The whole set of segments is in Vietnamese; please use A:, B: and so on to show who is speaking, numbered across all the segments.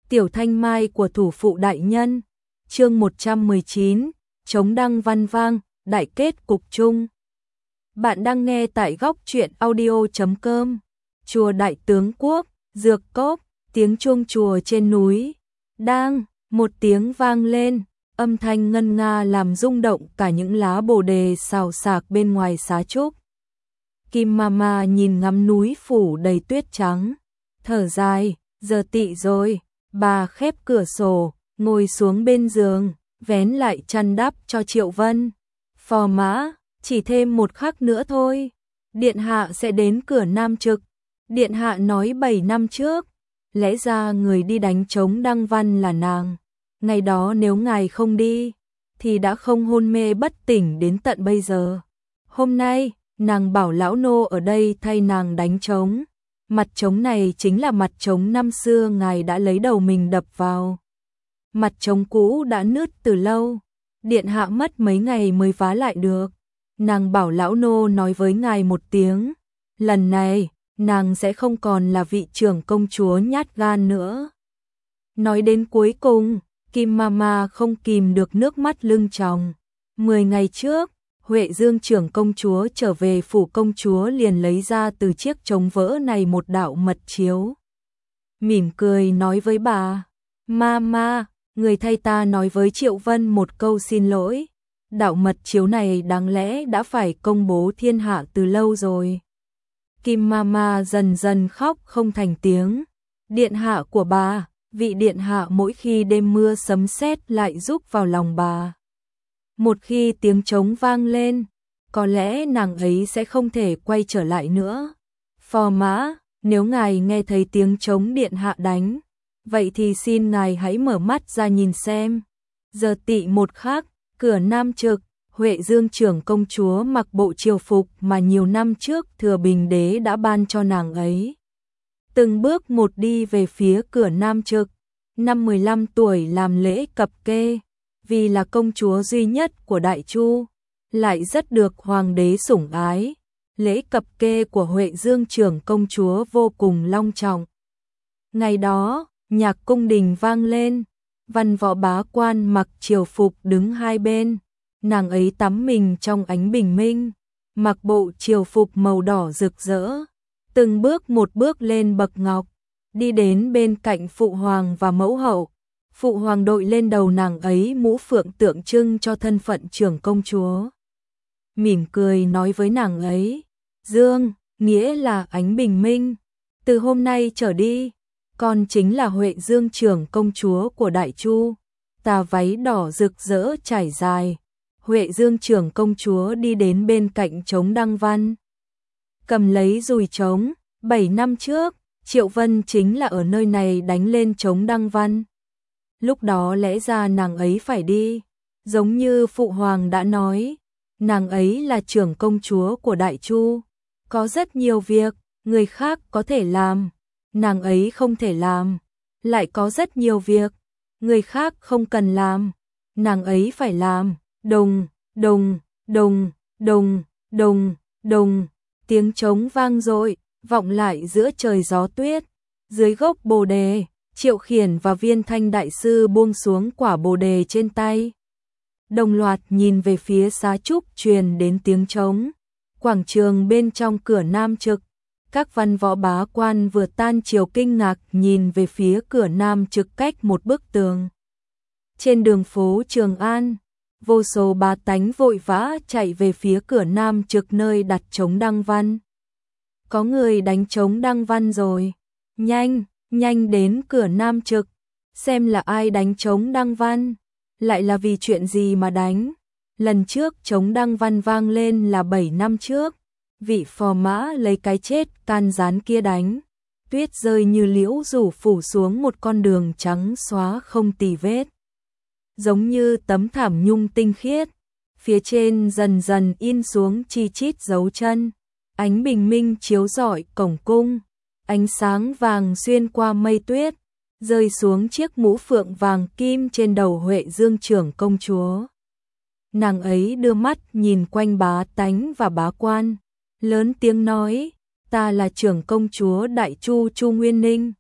A: Tiểu thanh mai của thủ phụ đại nhân. Chương 119, chống đăng văn vang, đại kết cục chung. Bạn đang nghe tại góc truyện audio.com. Chùa Đại Tướng Quốc, Dược Cốc, tiếng chuông chùa trên núi. Đang, một tiếng vang lên, âm thanh ngân nga làm rung động cả những lá bồ đề xào xạc bên ngoài xá trúc. Kim Mama nhìn ngắm núi phủ đầy tuyết trắng, thở dài, giờ tị rồi. Bà khép cửa sổ, ngồi xuống bên giường, vén lại chăn đắp cho Triệu Vân. Phò mã, chỉ thêm một khắc nữa thôi, điện hạ sẽ đến cửa Nam Trực. Điện hạ nói 7 năm trước, lẽ ra người đi đánh trống Đăng Văn là nàng. Ngày đó nếu ngài không đi, thì đã không hôn mê bất tỉnh đến tận bây giờ. Hôm nay, nàng bảo lão nô ở đây thay nàng đánh trống. Mặt trống này chính là mặt trống năm xưa ngài đã lấy đầu mình đập vào. Mặt trống cũ đã nứt từ lâu, điện hạ mất mấy ngày mới vá lại được. Nàng bảo lão nô nói với ngài một tiếng, lần này, nàng sẽ không còn là vị trưởng công chúa nhát gan nữa. Nói đến cuối cùng, Kim Mama không kìm được nước mắt lưng tròng. 10 ngày trước, Huệ Dương trưởng công chúa trở về phủ công chúa liền lấy ra từ chiếc trống vỡ này một đạo mật chiếu. Mỉm cười nói với bà, Mama, người thay ta nói với Triệu Vân một câu xin lỗi. Đạo mật chiếu này đáng lẽ đã phải công bố thiên hạ từ lâu rồi. Kim Mama dần dần khóc không thành tiếng. Điện hạ của bà, vị điện hạ mỗi khi đêm mưa sấm sét lại rúc vào lòng bà. Một khi tiếng trống vang lên, có lẽ nàng ấy sẽ không thể quay trở lại nữa. Phò mã, nếu ngài nghe thấy tiếng trống điện hạ đánh, vậy thì xin ngài hãy mở mắt ra nhìn xem. Giờ tị một khắc, cửa Nam Trực, Huệ Dương trưởng công chúa mặc bộ triều phục mà nhiều năm trước Thừa Bình Đế đã ban cho nàng ấy. Từng bước một đi về phía cửa Nam Trực, năm 15 tuổi làm lễ cập kê. Vì là công chúa duy nhất của Đại Chu, lại rất được hoàng đế sủng ái. Lễ cập kê của Huệ Dương trưởng công chúa vô cùng long trọng. Ngày đó, nhạc cung đình vang lên, văn võ bá quan mặc triều phục đứng hai bên. Nàng ấy tắm mình trong ánh bình minh, mặc bộ triều phục màu đỏ rực rỡ, từng bước một bước lên bậc ngọc, đi đến bên cạnh phụ hoàng và mẫu hậu. Phụ hoàng đội lên đầu nàng ấy mũ phượng tượng trưng cho thân phận trưởng công chúa. Mỉm cười nói với nàng ấy, Dương, nghĩa là ánh bình minh. Từ hôm nay trở đi, con chính là Huệ Dương trưởng công chúa của Đại Chu. Tà váy đỏ rực rỡ trải dài. Huệ Dương trưởng công chúa đi đến bên cạnh trống Đăng Văn. Cầm lấy dùi trống, 7 năm trước, Triệu Vân chính là ở nơi này đánh lên trống Đăng Văn. Lúc đó lẽ ra nàng ấy phải đi, giống như phụ hoàng đã nói, nàng ấy là trưởng công chúa của Đại Chu, có rất nhiều việc người khác có thể làm, nàng ấy không thể làm, lại có rất nhiều việc người khác không cần làm, nàng ấy phải làm. Đùng, đùng, đùng, đùng, đùng, đùng, tiếng trống vang dội, vọng lại giữa trời gió tuyết. Dưới gốc bồ đề, Triệu Khiển và Viên Thanh đại sư buông xuống quả bồ đề trên tay. Đồng loạt nhìn về phía xá trúc truyền đến tiếng trống. Quảng trường bên trong cửa Nam Trực, các văn võ bá quan vừa tan triều kinh ngạc nhìn về phía cửa Nam Trực cách một bức tường. Trên đường phố Trường An, vô số bá tánh vội vã chạy về phía cửa Nam Trực nơi đặt trống Đăng Văn. Có người đánh trống Đăng Văn rồi, nhanh, nhanh đến cửa Nam Trực, xem là ai đánh trống Đăng Văn, lại là vì chuyện gì mà đánh. Lần trước trống Đăng Văn vang lên là 7 năm trước, vị phò mã lấy cái chết can gián kia đánh. Tuyết rơi như liễu rủ phủ xuống một con đường trắng xóa không tì vết, giống như tấm thảm nhung tinh khiết, phía trên dần dần in xuống chi chít dấu chân. Ánh bình minh chiếu rọi cổng cung, ánh sáng vàng xuyên qua mây tuyết, rơi xuống chiếc mũ phượng vàng kim trên đầu Huệ Dương trưởng công chúa. Nàng ấy đưa mắt nhìn quanh bá tánh và bá quan, lớn tiếng nói, ta là trưởng công chúa Đại Chu Chu Nguyên Ninh,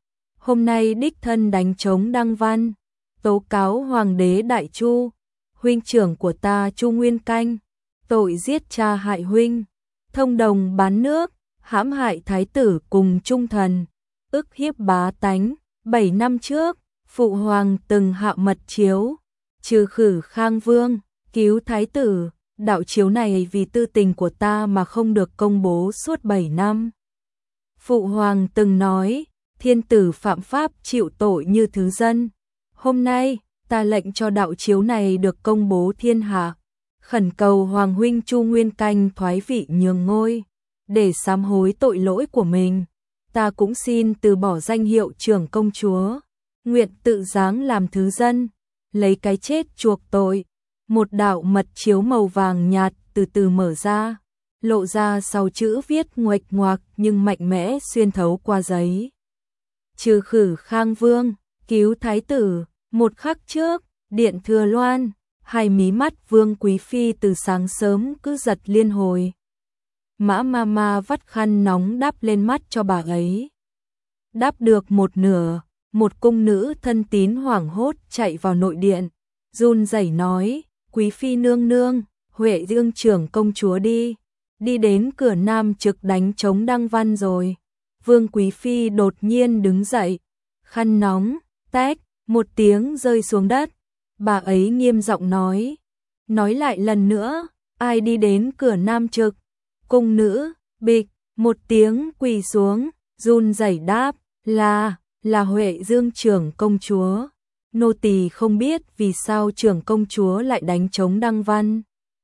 A: hôm nay đích thân đánh trống đăng văn, tố cáo hoàng đế Đại Chu, huynh trưởng của ta Chu Nguyên Canh, tội giết cha hại huynh, thông đồng bán nước, hãm hại thái tử cùng trung thần, ức hiếp bá tánh. 7 năm trước, phụ hoàng từng hạ mật chiếu, trừ khử Khang Vương, cứu thái tử, đạo chiếu này vì tư tình của ta mà không được công bố suốt 7 năm. Phụ hoàng từng nói, thiên tử phạm pháp chịu tội như thứ dân. Hôm nay, ta lệnh cho đạo chiếu này được công bố thiên hạ, khẩn cầu hoàng huynh Chu Nguyên Canh thoái vị nhường ngôi, để sám hối tội lỗi của mình. Ta cũng xin từ bỏ danh hiệu trưởng công chúa, nguyện tự giáng làm thứ dân, lấy cái chết chuộc tội. Một đạo mật chiếu màu vàng nhạt từ từ mở ra, lộ ra 6 chữ viết nguệch ngoạc nhưng mạnh mẽ xuyên thấu qua giấy. Trừ khử Khang Vương, cứu thái tử. Một khắc trước, điện Thừa Loan, hai mí mắt Vương Quý Phi từ sáng sớm cứ giật liên hồi. Mã Mama vắt khăn nóng đắp lên mắt cho bà ấy. Đắp được một nửa, một cung nữ thân tín hoảng hốt chạy vào nội điện, run rẩy nói, Quý Phi nương nương, Huệ Dương trưởng công chúa đi đến cửa Nam Trực đánh trống đăng văn rồi. Vương Quý Phi đột nhiên đứng dậy, khăn nóng, tách, một tiếng rơi xuống đất. Bà ấy nghiêm giọng nói lại lần nữa, ai đi đến cửa Nam Trực? Cung nữ, bịch, một tiếng quỳ xuống, run rẩy đáp, là Huệ Dương trưởng công chúa. Nô tỳ không biết vì sao trưởng công chúa lại đánh trống đăng văn.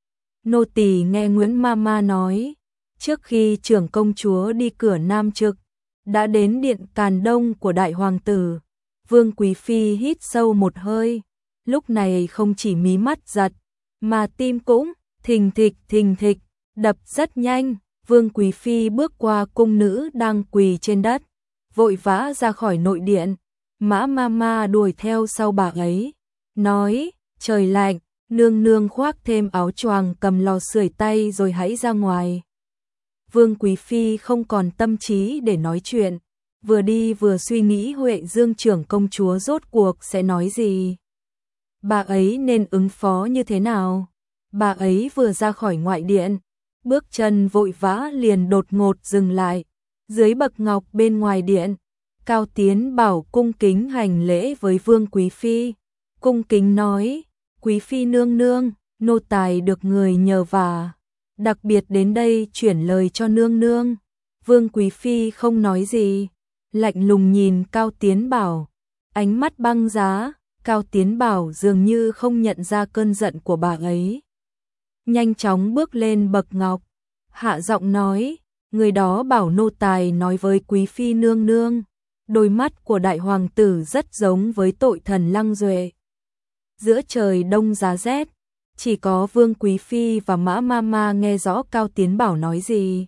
A: Nô tỳ nghe Nguyễn Mama nói, trước khi trưởng công chúa đi cửa Nam Trực, đã đến điện Càn Đông của đại hoàng tử. Vương Quý Phi hít sâu một hơi, lúc này không chỉ mí mắt giật, mà tim cũng thình thịch, đập rất nhanh. Vương Quý Phi bước qua cung nữ đang quỳ trên đất, vội vã ra khỏi nội điện. Mã Mama đuổi theo sau bà ấy, nói, trời lạnh, nương nương khoác thêm áo choàng cầm lò sưởi tay rồi hãy ra ngoài. Vương Quý Phi không còn tâm trí để nói chuyện, vừa đi vừa suy nghĩ Huệ Dương trưởng công chúa rốt cuộc sẽ nói gì. Bà ấy nên ứng phó như thế nào? Bà ấy vừa ra khỏi ngoại điện, bước chân vội vã liền đột ngột dừng lại. Dưới bậc ngọc bên ngoài điện, Cao Tiến Bảo cung kính hành lễ với Vương Quý Phi. Cung kính nói, Quý Phi nương nương, nô tài được người nhờ vả, đặc biệt đến đây chuyển lời cho nương nương. Vương Quý Phi không nói gì, lạnh lùng nhìn Cao Tiến Bảo, ánh mắt băng giá. Cao Tiến Bảo dường như không nhận ra cơn giận của bà ấy, nhanh chóng bước lên bậc ngọc, hạ giọng nói, người đó bảo nô tài nói với Quý Phi nương nương. Đôi mắt của đại hoàng tử rất giống với tội thần Lăng Duệ. Giữa trời đông giá rét, chỉ có Vương Quý Phi và Mã Mama nghe rõ Cao Tiến Bảo nói gì.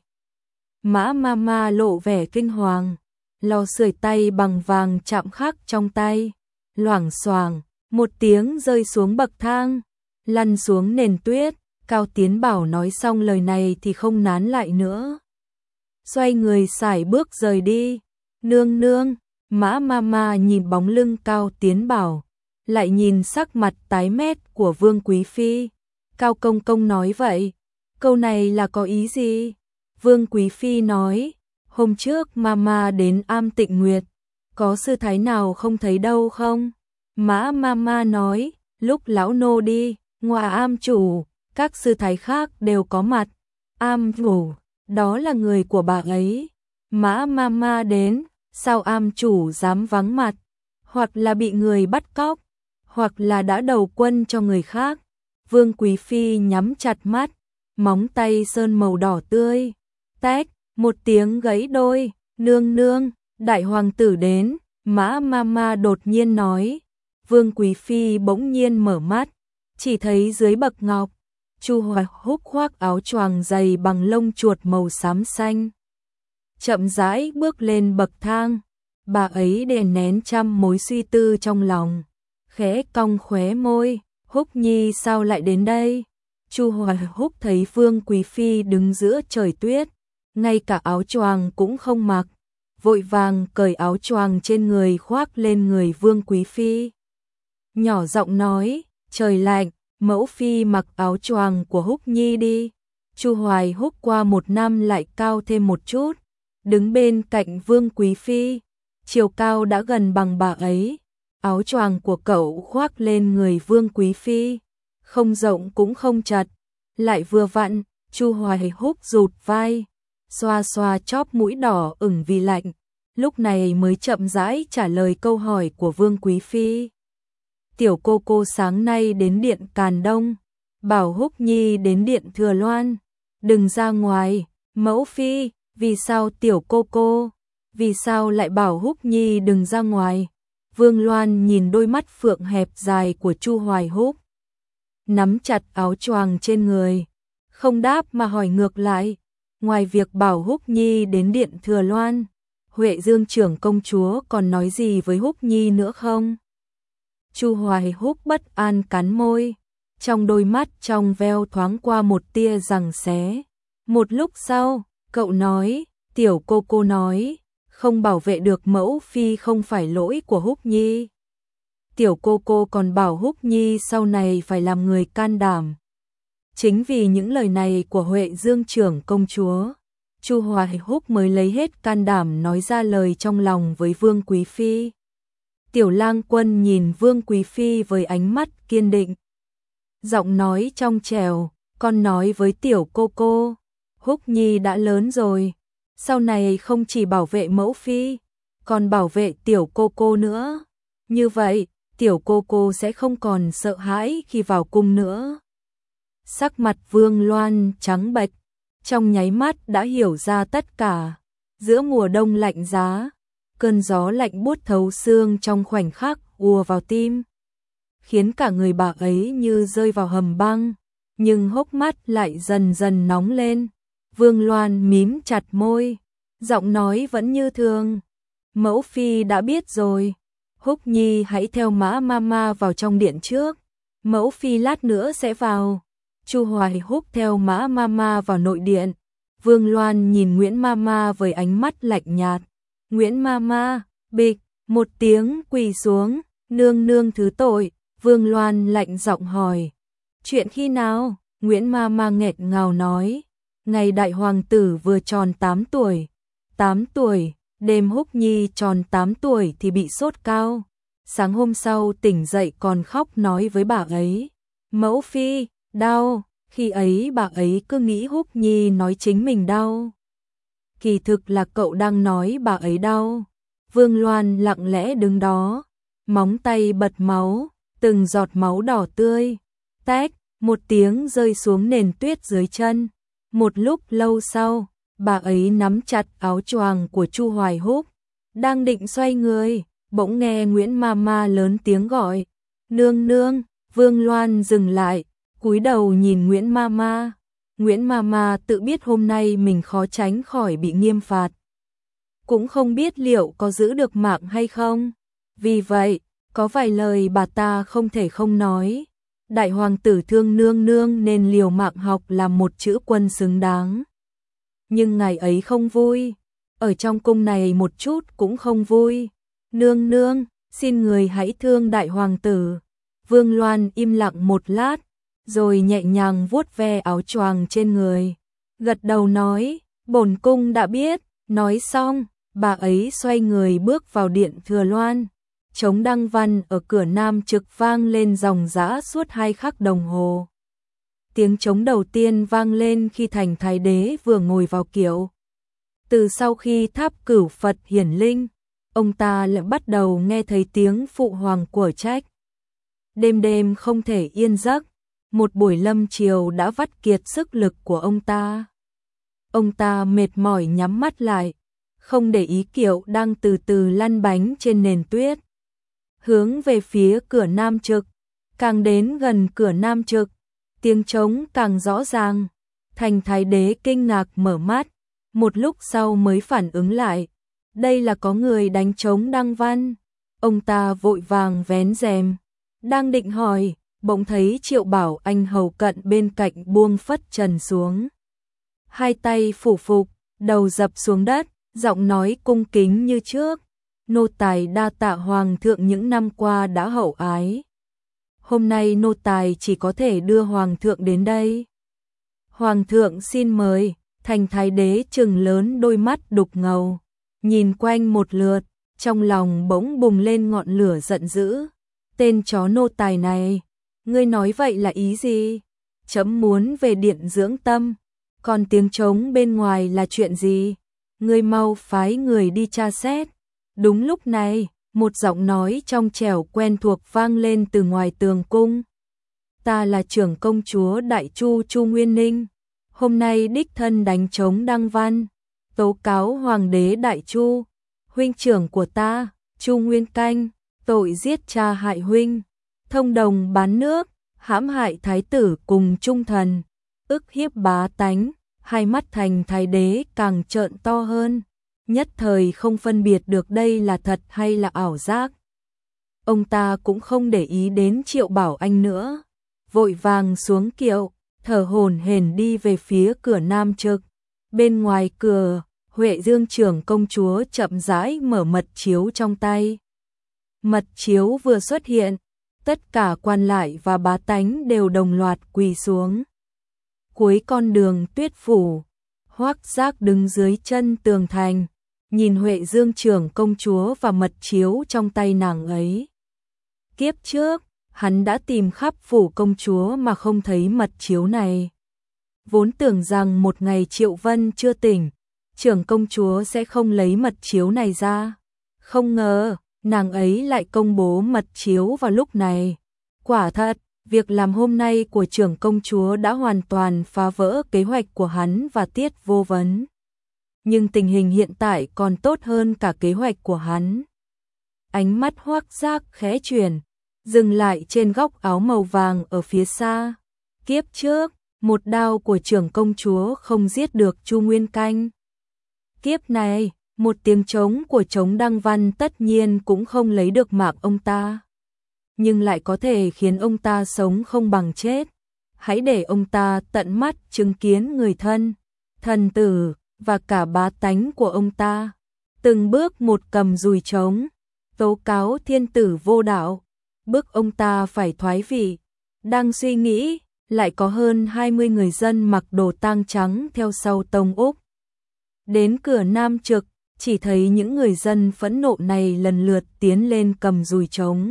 A: Mã Mama lộ vẻ kinh hoàng, lò sưởi tay bằng vàng chạm khắc trong tay, loảng xoảng, một tiếng rơi xuống bậc thang, lăn xuống nền tuyết. Cao Tiến Bảo nói xong lời này thì không nán lại nữa, xoay người sải bước rời đi. Nương nương, Mã Mama nhìn bóng lưng Cao Tiến Bảo, lại nhìn sắc mặt tái mét của Vương Quý Phi. Cao công công nói vậy, câu này là có ý gì? Vương Quý Phi nói, hôm trước Mama đến Am Tịnh Nguyệt, có sư thái nào không thấy đâu không? Mã Mama nói, lúc lão nô đi, ngoài am chủ, các sư thái khác đều có mặt. Am chủ, đó là người của bà ấy. Mã Mama đến, sao am chủ dám vắng mặt? Hoặc là bị người bắt cóc, hoặc là đã đầu quân cho người khác. Vương Quý Phi nhắm chặt mắt, móng tay sơn màu đỏ tươi. Tách, một tiếng gãy đôi, nương nương, đại hoàng tử đến. Mã Mama đột nhiên nói. Vương Quý Phi bỗng nhiên mở mắt, chỉ thấy dưới bậc ngọc, Chu Hoài Húc khoác áo choàng dày bằng lông chuột màu xám xanh, chậm rãi bước lên bậc thang. Bà ấy đè nén trăm mối suy tư trong lòng, khẽ cong khóe môi, Húc nhi sao lại đến đây? Chu Hoài Húc thấy Vương Quý Phi đứng giữa trời tuyết, ngay cả áo choàng cũng không mặc, vội vàng cởi áo choàng trên người khoác lên người Vương Quý Phi. Nhỏ giọng nói, trời lạnh, mẫu phi mặc áo choàng của Húc Nhi đi. Chu Hoài Húc qua một năm lại cao thêm một chút, đứng bên cạnh Vương Quý Phi, chiều cao đã gần bằng bà ấy. Áo choàng của cậu khoác lên người Vương Quý Phi, không rộng cũng không chật, lại vừa vặn. Chu Hoài Húc rụt vai, xoa xoa chóp mũi đỏ ửng vì lạnh, lúc này mới chậm rãi trả lời câu hỏi của Vương Quý Phi. Tiểu cô sáng nay đến điện Càn Đông, bảo Húc Nhi đến điện Thừa Loan, đừng ra ngoài. Mẫu phi, vì sao tiểu cô, vì sao lại bảo Húc Nhi đừng ra ngoài? Vương Loan nhìn đôi mắt phượng hẹp dài của Chu Hoài Húc, nắm chặt áo choàng trên người, không đáp mà hỏi ngược lại, ngoài việc bảo Húc Nhi đến điện Thừa Loan, Huệ Dương trưởng công chúa còn nói gì với Húc Nhi nữa không? Chu Hoài Húc bất an cắn môi, trong đôi mắt trong veo thoáng qua một tia giằng xé. Một lúc sau, cậu nói, tiểu cô nói, không bảo vệ được mẫu phi không phải lỗi của Húc Nhi. Tiểu cô còn bảo Húc Nhi sau này phải làm người can đảm. Chính vì những lời này của Huệ Dương trưởng công chúa, Chu Hoài Húc mới lấy hết can đảm nói ra lời trong lòng với Vương Quý Phi. Tiểu Lang Quân nhìn Vương Quý Phi với ánh mắt kiên định, giọng nói trong trẻo, con nói với tiểu cô, Húc Nhi đã lớn rồi, sau này không chỉ bảo vệ mẫu phi, còn bảo vệ tiểu cô nữa. Như vậy, tiểu cô sẽ không còn sợ hãi khi vào cung nữa. Sắc mặt Vương Loan trắng bệch, trong nháy mắt đã hiểu ra tất cả. Giữa mùa đông lạnh giá, cơn gió lạnh buốt thấu xương trong khoảnh khắc ùa vào tim, khiến cả người bà ấy như rơi vào hầm băng, nhưng hốc mắt lại dần dần nóng lên. Vương Loan mím chặt môi, giọng nói vẫn như thường. Mẫu phi đã biết rồi. Húc Nhi hãy theo Mã Mama vào trong điện trước. Mẫu phi lát nữa sẽ vào. Chu Hoài Húc theo Mã Mama vào nội điện. Vương Loan nhìn Nguyễn Mama với ánh mắt lạnh nhạt. Nguyễn Mama, bịch, một tiếng quỳ xuống, nương nương thứ tội. Vương Loan lạnh giọng hỏi. Chuyện khi nào? Nguyễn Mama nghẹt ngào nói. Ngày đại hoàng tử vừa tròn 8 tuổi. 8 tuổi, đêm Húc Nhi tròn 8 tuổi thì bị sốt cao. Sáng hôm sau tỉnh dậy còn khóc nói với bà ấy. Mẫu phi, đau. Khi ấy bà ấy cứ nghĩ Húc Nhi nói chính mình đau. Kỳ thực là cậu đang nói bà ấy đau. Vương Loan lặng lẽ đứng đó, móng tay bật máu, từng giọt máu đỏ tươi, tách, một tiếng rơi xuống nền tuyết dưới chân. Một lúc lâu sau, bà ấy nắm chặt áo choàng của Chu Hoài Húc, đang định xoay người, bỗng nghe Nguyễn Mama lớn tiếng gọi. Nương nương. Vương Loan dừng lại, cúi đầu nhìn Nguyễn Mama. Nguyễn Mama tự biết hôm nay mình khó tránh khỏi bị nghiêm phạt, cũng không biết liệu có giữ được mạng hay không. Vì vậy, có vài lời bà ta không thể không nói. Đại hoàng tử thương nương nương nên liều mạng học làm một chữ quân xứng đáng. Nhưng ngày ấy không vui, ở trong cung này một chút cũng không vui. Nương nương, xin người hãy thương đại hoàng tử. Vương Loan im lặng một lát, rồi nhẹ nhàng vuốt ve áo choàng trên người, gật đầu nói, bổn cung đã biết. Nói xong, bà ấy xoay người bước vào điện Thừa Loan. Trống đăng văn ở cửa Nam Trực vang lên ròng rã suốt 2 khắc đồng hồ. Tiếng trống đầu tiên vang lên khi Thành Thái Đế vừa ngồi vào kiệu. Từ sau khi Tháp Cửu Phật hiển linh, ông ta lại bắt đầu nghe thấy tiếng phụ hoàng của trách. Đêm đêm không thể yên giấc, một buổi lâm chiều đã vắt kiệt sức lực của ông ta. Ông ta mệt mỏi nhắm mắt lại, không để ý kiệu đang từ từ lăn bánh trên nền tuyết, hướng về phía cửa Nam Trực. Càng đến gần cửa Nam Trực, tiếng trống càng rõ ràng. Thành Thái Đế kinh ngạc mở mắt, một lúc sau mới phản ứng lại, đây là có người đánh trống đăng văn. Ông ta vội vàng vén rèm, đang định hỏi, bỗng thấy Triệu Bảo Anh hầu cận bên cạnh buông phất trần xuống. Hai tay phủ phục, đầu dập xuống đất, giọng nói cung kính như trước. Nô tài đa tạ hoàng thượng những năm qua đã hậu ái. Hôm nay nô tài chỉ có thể đưa hoàng thượng đến đây. Hoàng thượng xin mời. Thành thái đế trừng lớn đôi mắt đục ngầu, nhìn quanh một lượt, trong lòng bỗng bùng lên ngọn lửa giận dữ. Tên chó nô tài này, ngươi nói vậy là ý gì? Chấm muốn về điện dưỡng tâm, còn tiếng trống bên ngoài là chuyện gì? Ngươi mau phái người đi tra xét. Đúng lúc này, một giọng nói trong trẻo quen thuộc vang lên từ ngoài tường cung. Ta là trưởng công chúa Đại Chu Chu Nguyên Ninh, hôm nay đích thân đánh trống đăng văn, tố cáo hoàng đế Đại Chu, huynh trưởng của ta, Chu Nguyên Canh, tội giết cha hại huynh, thông đồng bán nước, hãm hại thái tử cùng trung thần, ức hiếp bá tánh. Hai mắt thành thái đế càng trợn to hơn, nhất thời không phân biệt được đây là thật hay là ảo giác. Ông ta cũng không để ý đến Triệu Bảo Anh nữa, vội vàng xuống kiệu, thở hổn hển đi về phía cửa nam trực. Bên ngoài cửa, Huệ Dương trưởng công chúa chậm rãi mở mật chiếu trong tay. Mật chiếu vừa xuất hiện, tất cả quan lại và bá tánh đều đồng loạt quỳ xuống. Cuối con đường Tuyết phủ, Hoắc Giác đứng dưới chân tường thành, nhìn Huệ Dương trưởng công chúa và mật chiếu trong tay nàng ấy. Kiếp trước, hắn đã tìm khắp phủ công chúa mà không thấy mật chiếu này. Vốn tưởng rằng một ngày Triệu Vân chưa tỉnh, trưởng công chúa sẽ không lấy mật chiếu này ra. Không ngờ, nàng ấy lại công bố mật chiếu vào lúc này. Quả thật, việc làm hôm nay của trưởng công chúa đã hoàn toàn phá vỡ kế hoạch của hắn và Tiết Vô Vấn. Nhưng tình hình hiện tại còn tốt hơn cả kế hoạch của hắn. Ánh mắt Hoắc Giác khẽ chuyển, dừng lại trên góc áo màu vàng ở phía xa. Kiếp trước, một đao của trưởng công chúa không giết được Chu Nguyên Canh. Kiếp này, một tiếng trống của trống đăng văn tất nhiên cũng không lấy được mạng ông ta, nhưng lại có thể khiến ông ta sống không bằng chết. Hãy để ông ta tận mắt chứng kiến người thân, thần tử và cả bá tánh của ông ta từng bước một cầm dùi trống, tố cáo thiên tử vô đạo, bức ông ta phải thoái vị. Đang suy nghĩ, lại có hơn 20 người dân mặc đồ tang trắng theo sau Tông Úc. Đến cửa nam trực, chỉ thấy những người dân phẫn nộ này lần lượt tiến lên cầm dùi trống.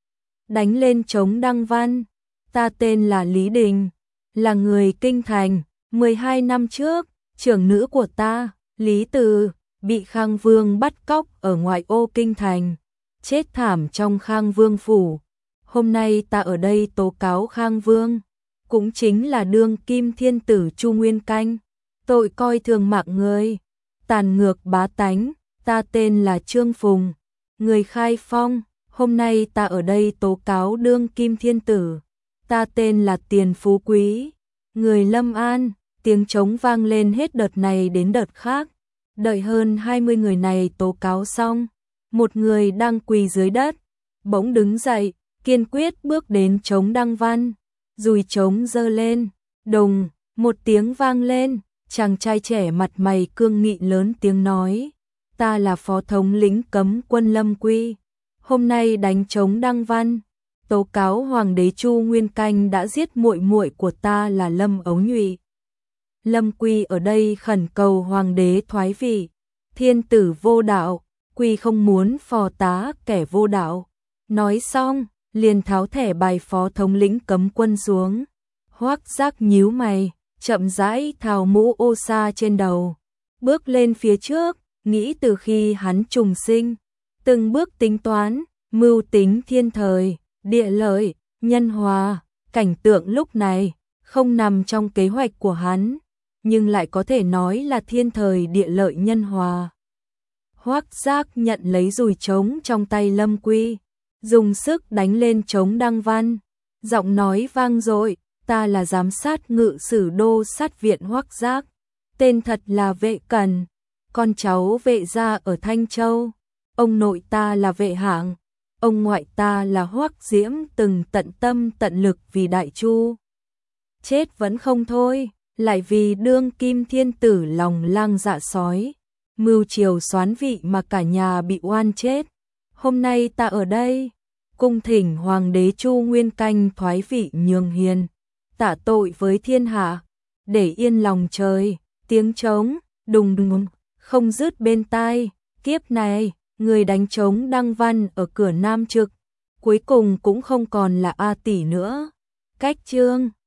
A: Đánh lên trống đăng văn. Ta tên là Lý Đình, là người Kinh Thành. 12 năm trước, trưởng nữ của ta, Lý Từ, bị Khang Vương bắt cóc ở ngoại ô Kinh Thành, chết thảm trong Khang Vương phủ. Hôm nay ta ở đây tố cáo Khang Vương, cũng chính là đương kim thiên tử Chu Nguyên Canh, tội coi thường mạng người, tàn ngược bá tánh. Ta tên là Trương Phùng, người Khai Phong. Hôm nay ta ở đây tố cáo đương kim thiên tử. Ta tên là Tiền Phú Quý, người Lâm An. Tiếng trống vang lên hết đợt này đến đợt khác. Đợi hơn 20 người này tố cáo xong, một người đang quỳ dưới đất bỗng đứng dậy, kiên quyết bước đến trống đăng văn, dùi trống giơ lên. Đùng, một tiếng vang lên, chàng trai trẻ mặt mày cương nghị lớn tiếng nói: ta là phó thống lĩnh cấm quân Lâm Quy, hôm nay đánh trống đăng văn, tố cáo hoàng đế Chu Nguyên Canh đã giết muội muội của ta là Lâm Ấu Nhụy. Lâm Quy ở đây khẩn cầu hoàng đế thoái vị, thiên tử vô đạo, Quy không muốn phò tá kẻ vô đạo. Nói xong, liền tháo thẻ bài phó thống lĩnh cấm quân xuống. Hoắc Giác nhíu mày, chậm rãi tháo mũ ô sa trên đầu, bước lên phía trước, nghĩ từ khi hắn trùng sinh, từng bước tính toán, mưu tính thiên thời, địa lợi, nhân hòa. Cảnh tượng lúc này không nằm trong kế hoạch của hắn, nhưng lại có thể nói là thiên thời địa lợi nhân hòa. Hoắc Giác nhận lấy dùi trống trong tay Lâm Quy, dùng sức đánh lên trống đăng văn, giọng nói vang dội: ta là giám sát ngự sử đô sát viện Hoắc Giác, tên thật là Vệ Cần, con cháu Vệ gia ở Thanh Châu. Ông nội ta là Vệ Hạng, ông ngoại ta là Hoắc Diễm, từng tận tâm tận lực vì Đại Chu. Chết vẫn không thôi, lại vì đương kim thiên tử lòng lang dạ sói, mưu triều soán vị mà cả nhà bị oan chết. Hôm nay ta ở đây, cung thỉnh hoàng đế Chu Nguyên Canh thoái vị nhường hiền, tạ tội với thiên hạ, để yên lòng trời. Tiếng trống đùng đùng không dứt bên tai. Kiếp này, người đánh trống Đăng Văn ở cửa Nam Trực cuối cùng cũng không còn là A Tỷ nữa. Cách chương